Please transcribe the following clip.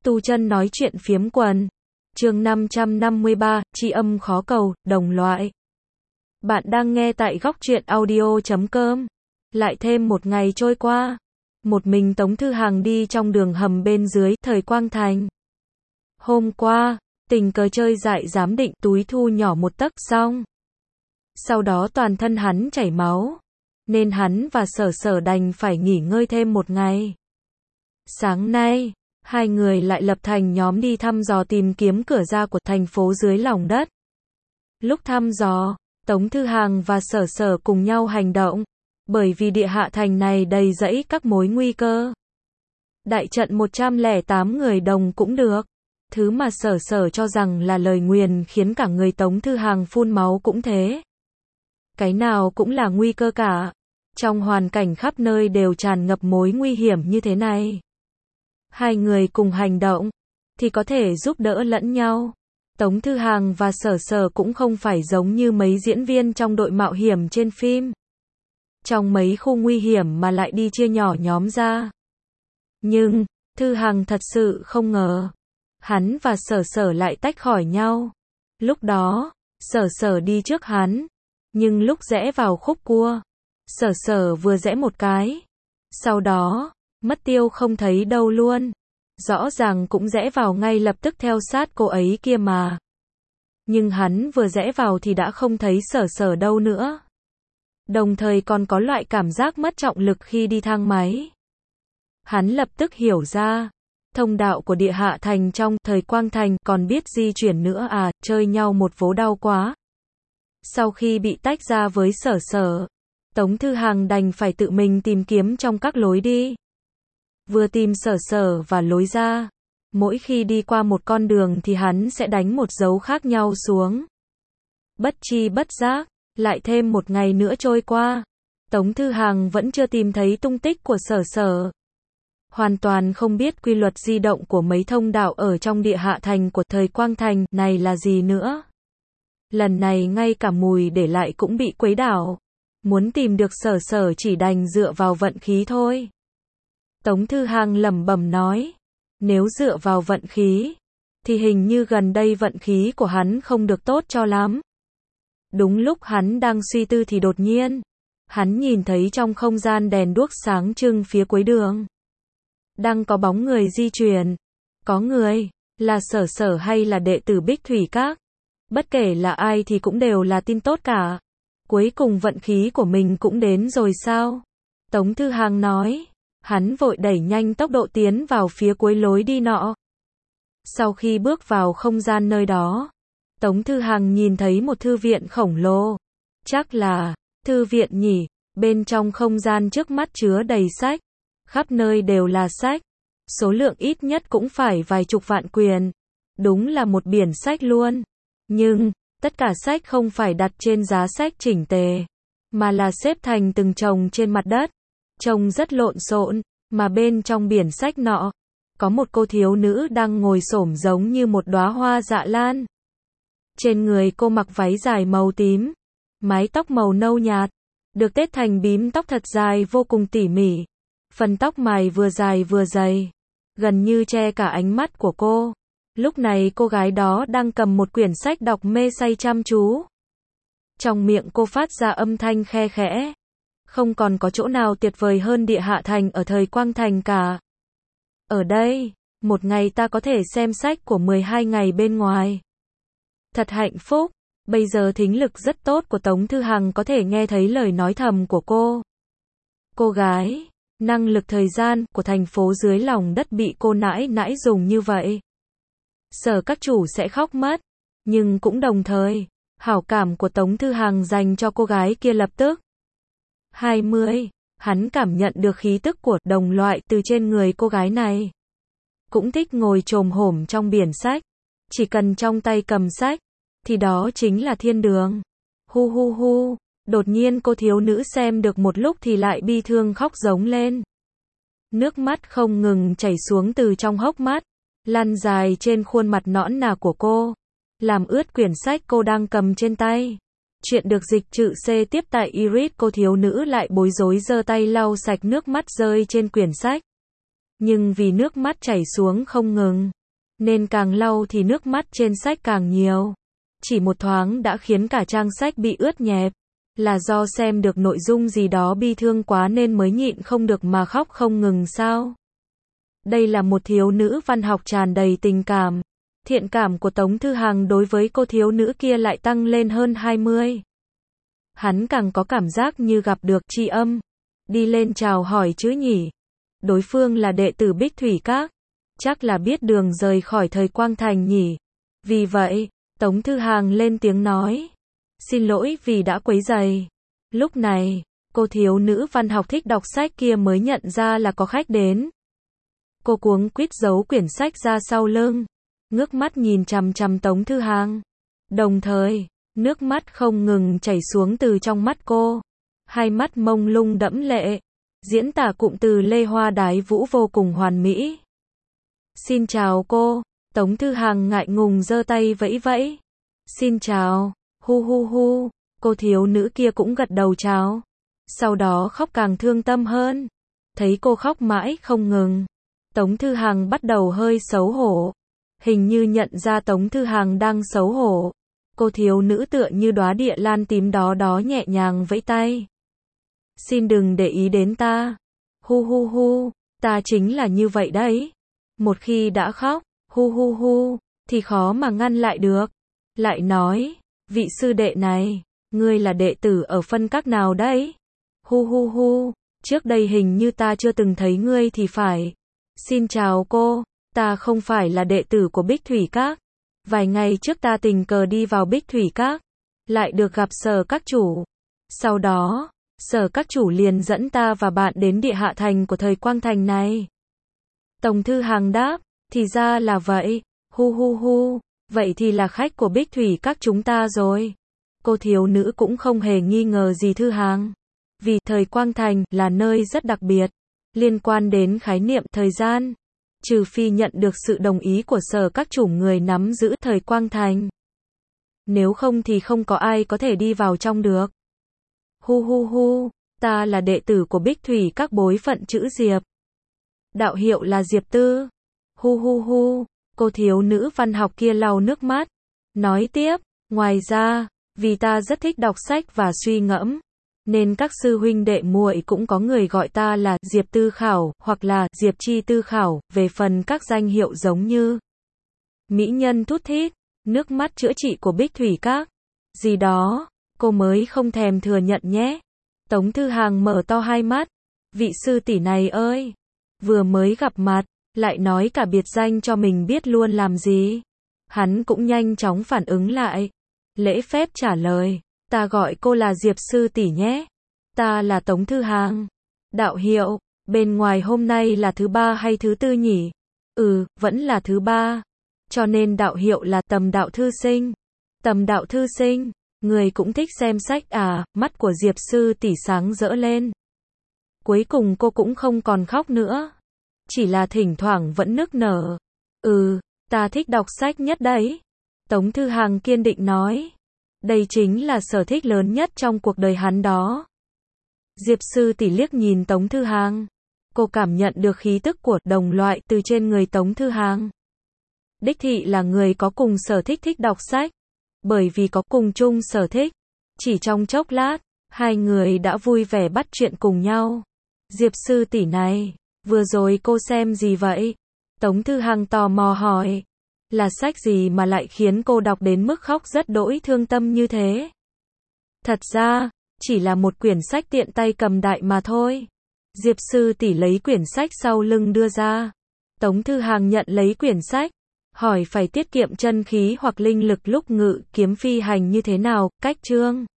Tu chân nói chuyện phiếm quần. Chương 553, tri âm khó cầu, đồng loại. Bạn đang nghe tại góc truyện audio.com. Lại thêm một ngày trôi qua. Một mình Tống Thư Hằng đi trong đường hầm bên dưới, thời Quang Thành. Hôm qua, tình cờ chơi dại giám định, túi thu nhỏ một tấc xong. Sau đó toàn thân hắn chảy máu. Nên hắn và Sở Sở đành phải nghỉ ngơi thêm một ngày. Sáng nay, hai người lại lập thành nhóm đi thăm dò tìm kiếm cửa ra của thành phố dưới lòng đất. Lúc thăm dò, Tống Thư Hằng và Sở Sở cùng nhau hành động, bởi vì địa hạ thành này đầy rẫy các mối nguy cơ. Đại trận 108 người đồng cũng được. Thứ mà Sở Sở cho rằng là lời nguyền khiến cả người Tống Thư Hằng phun máu cũng thế. Cái nào cũng là nguy cơ cả. Trong hoàn cảnh khắp nơi đều tràn ngập mối nguy hiểm như thế này. Hai người cùng hành động, thì có thể giúp đỡ lẫn nhau. Tống Thư Hằng và Sở Sở cũng không phải giống như mấy diễn viên trong đội mạo hiểm trên phim. Trong mấy khu nguy hiểm mà lại đi chia nhỏ nhóm ra. Nhưng, Thư Hằng thật sự không ngờ. Hắn và Sở Sở lại tách khỏi nhau. Lúc đó, Sở Sở đi trước hắn. Nhưng lúc rẽ vào khúc cua, Sở Sở vừa rẽ một cái. Sau đó, mất tiêu không thấy đâu luôn. Rõ ràng cũng rẽ vào ngay lập tức theo sát cô ấy kia mà. Nhưng hắn vừa rẽ vào thì đã không thấy Sở Sở đâu nữa. Đồng thời còn có loại cảm giác mất trọng lực khi đi thang máy. Hắn lập tức hiểu ra, thông đạo của địa hạ thành trong thời Quang Thành còn biết di chuyển nữa à, chơi nhau một vố đau quá. Sau khi bị tách ra với Sở Sở, Tống Thư Hằng đành phải tự mình tìm kiếm trong các lối đi. Vừa tìm Sở Sở và lối ra, mỗi khi đi qua một con đường thì hắn sẽ đánh một dấu khác nhau xuống. Bất chi bất giác, lại thêm một ngày nữa trôi qua. Tống Thư Hằng vẫn chưa tìm thấy tung tích của Sở Sở. Hoàn toàn không biết quy luật di động của mấy thông đạo ở trong địa hạ thành của thời Quang Thành này là gì nữa. Lần này ngay cả mùi để lại cũng bị quấy đảo. Muốn tìm được Sở Sở chỉ đành dựa vào vận khí thôi. Tống Thư Hằng lẩm bẩm nói. Nếu dựa vào vận khí, thì hình như gần đây vận khí của hắn không được tốt cho lắm. Đúng lúc hắn đang suy tư thì đột nhiên, hắn nhìn thấy trong không gian đèn đuốc sáng trưng phía cuối đường. Đang có bóng người di chuyển. Có người, là Sở Sở hay là đệ tử Bích Thủy Các. Bất kể là ai thì cũng đều là tin tốt cả. Cuối cùng vận khí của mình cũng đến rồi sao? Tống Thư Hằng nói. Hắn vội đẩy nhanh tốc độ tiến vào phía cuối lối đi nọ. Sau khi bước vào không gian nơi đó, Tống Thư Hằng nhìn thấy một thư viện khổng lồ. Chắc là thư viện nhỉ, bên trong không gian trước mắt chứa đầy sách. Khắp nơi đều là sách. Số lượng ít nhất cũng phải vài chục vạn quyển. Đúng là một biển sách luôn. Nhưng, tất cả sách không phải đặt trên giá sách chỉnh tề, mà là xếp thành từng chồng trên mặt đất. Trông rất lộn xộn, mà bên trong biển sách nọ, có một cô thiếu nữ đang ngồi xổm giống như một đóa hoa dạ lan. Trên người cô mặc váy dài màu tím, mái tóc màu nâu nhạt, được tết thành bím tóc thật dài vô cùng tỉ mỉ. Phần tóc mày vừa dài vừa dày, gần như che cả ánh mắt của cô. Lúc này cô gái đó đang cầm một quyển sách đọc mê say chăm chú. Trong miệng cô phát ra âm thanh khe khẽ. Không còn có chỗ nào tuyệt vời hơn địa hạ thành ở thời Quang Thành cả. Ở đây, một ngày ta có thể xem sách của 12 ngày bên ngoài. Thật hạnh phúc. Bây giờ thính lực rất tốt của Tống Thư Hằng có thể nghe thấy lời nói thầm của cô. Cô gái, năng lực thời gian của thành phố dưới lòng đất bị cô nãi nãi dùng như vậy. Sở các chủ sẽ khóc mất. Nhưng cũng đồng thời, hảo cảm của Tống Thư Hằng dành cho cô gái kia lập tức 20, hắn cảm nhận được khí tức của đồng loại từ trên người cô gái này. Cũng thích ngồi chồm hổm trong biển sách. Chỉ cần trong tay cầm sách, thì đó chính là thiên đường. Hu hu hu, đột nhiên cô thiếu nữ xem được một lúc thì lại bi thương khóc giống lên. Nước mắt không ngừng chảy xuống từ trong hốc mắt, lăn dài trên khuôn mặt nõn nà của cô, làm ướt quyển sách cô đang cầm trên tay. Chuyện được dịch chữ C tiếp tại Iris. Cô thiếu nữ lại bối rối giơ tay lau sạch nước mắt rơi trên quyển sách. Nhưng vì nước mắt chảy xuống không ngừng, nên càng lau thì nước mắt trên sách càng nhiều. Chỉ một thoáng đã khiến cả trang sách bị ướt nhẹp. Là do xem được nội dung gì đó bi thương quá nên mới nhịn không được mà khóc không ngừng sao? Đây là một thiếu nữ văn học tràn đầy tình cảm. Thiện cảm của Tống Thư Hằng đối với cô thiếu nữ kia lại tăng lên hơn 20. Hắn càng có cảm giác như gặp được tri âm. Đi lên chào hỏi chứ nhỉ. Đối phương là đệ tử Bích Thủy Các. Chắc là biết đường rời khỏi thời Quang Thành nhỉ. Vì vậy, Tống Thư Hằng lên tiếng nói. Xin lỗi vì đã quấy rầy. Lúc này, cô thiếu nữ văn học thích đọc sách kia mới nhận ra là có khách đến. Cô cuống quýt giấu quyển sách ra sau lưng. Ngước mắt nhìn chằm chằm Tống Thư Hằng. Đồng thời, nước mắt không ngừng chảy xuống từ trong mắt cô. Hai mắt mông lung đẫm lệ. Diễn tả cụm từ Lê Hoa Đái Vũ vô cùng hoàn mỹ. Xin chào cô. Tống Thư Hằng ngại ngùng giơ tay vẫy vẫy. Xin chào. Hu hu hu. Cô thiếu nữ kia cũng gật đầu chào. Sau đó khóc càng thương tâm hơn. Thấy cô khóc mãi không ngừng. Tống Thư Hằng bắt đầu hơi xấu hổ. Hình như nhận ra Tống Thư Hằng đang xấu hổ. Cô thiếu nữ tựa như đóa địa lan tím đó nhẹ nhàng vẫy tay. Xin đừng để ý đến ta. Hu hu hu. Ta chính là như vậy đấy. Một khi đã khóc, hu hu hu, thì khó mà ngăn lại được. Lại nói, vị sư đệ này, ngươi là đệ tử ở phân các nào đấy? Hu hu hu, trước đây hình như ta chưa từng thấy ngươi thì phải. Xin chào cô, ta không phải là đệ tử của Bích Thủy Các. Vài ngày trước ta tình cờ đi vào Bích Thủy Các, lại được gặp Sở các chủ. Sau đó, Sở các chủ liền dẫn ta và bạn đến địa hạ thành của thời Quang Thành này. Tống Thư Hằng đáp, thì ra là vậy. Hu hu hu, vậy thì là khách của Bích Thủy Các chúng ta rồi. Cô thiếu nữ cũng không hề nghi ngờ gì Thư Hằng. Vì thời Quang Thành là nơi rất đặc biệt, liên quan đến khái niệm thời gian. Trừ phi nhận được sự đồng ý của Sở các chủ người nắm giữ thời Quang Thành. Nếu không thì không có ai có thể đi vào trong được. Hu hu hu, ta là đệ tử của Bích Thủy Các bối phận chữ Diệp. Đạo hiệu là Diệp Tư. Hu hu hu, cô thiếu nữ văn học kia lau nước mắt. Nói tiếp, ngoài ra, vì ta rất thích đọc sách và suy ngẫm, nên các sư huynh đệ muội cũng có người gọi ta là Diệp Tư Khảo, hoặc là Diệp Chi Tư Khảo, về phần các danh hiệu giống như mỹ nhân thút thít, nước mắt chữa trị của Bích Thủy Các, gì đó, cô mới không thèm thừa nhận nhé. Tống Thư Hằng mở to hai mắt. Vị sư tỷ này ơi, vừa mới gặp mặt, lại nói cả biệt danh cho mình biết luôn làm gì. Hắn cũng nhanh chóng phản ứng lại. Lễ phép trả lời, ta gọi cô là Diệp sư tỷ nhé. Ta là Tống Thư Hằng. Đạo hiệu, bên ngoài hôm nay là thứ ba hay thứ tư nhỉ? Vẫn là thứ ba. Cho nên đạo hiệu là Tầm Đạo Thư Sinh. Tầm Đạo Thư Sinh, người cũng thích xem sách à? Mắt của Diệp sư tỷ sáng rỡ lên. Cuối cùng cô cũng không còn khóc nữa. Chỉ là thỉnh thoảng vẫn nức nở. Ta thích đọc sách nhất đấy. Tống Thư Hằng kiên định nói. Đây chính là sở thích lớn nhất trong cuộc đời hắn đó. Diệp sư tỷ liếc nhìn Tống Thư Hằng. Cô cảm nhận được khí tức của đồng loại từ trên người Tống Thư Hằng. Đích thị là người có cùng sở thích thích đọc sách. Bởi vì có cùng chung sở thích, chỉ trong chốc lát, hai người đã vui vẻ bắt chuyện cùng nhau. Diệp sư tỷ này, vừa rồi cô xem gì vậy? Tống Thư Hằng tò mò hỏi. Là sách gì mà lại khiến cô đọc đến mức khóc rất đỗi thương tâm như thế? Thật ra, chỉ là một quyển sách tiện tay cầm đại mà thôi. Diệp sư tỷ lấy quyển sách sau lưng đưa ra. Tống Thư Hằng nhận lấy quyển sách, hỏi phải tiết kiệm chân khí hoặc linh lực lúc ngự kiếm phi hành như thế nào, cách chương.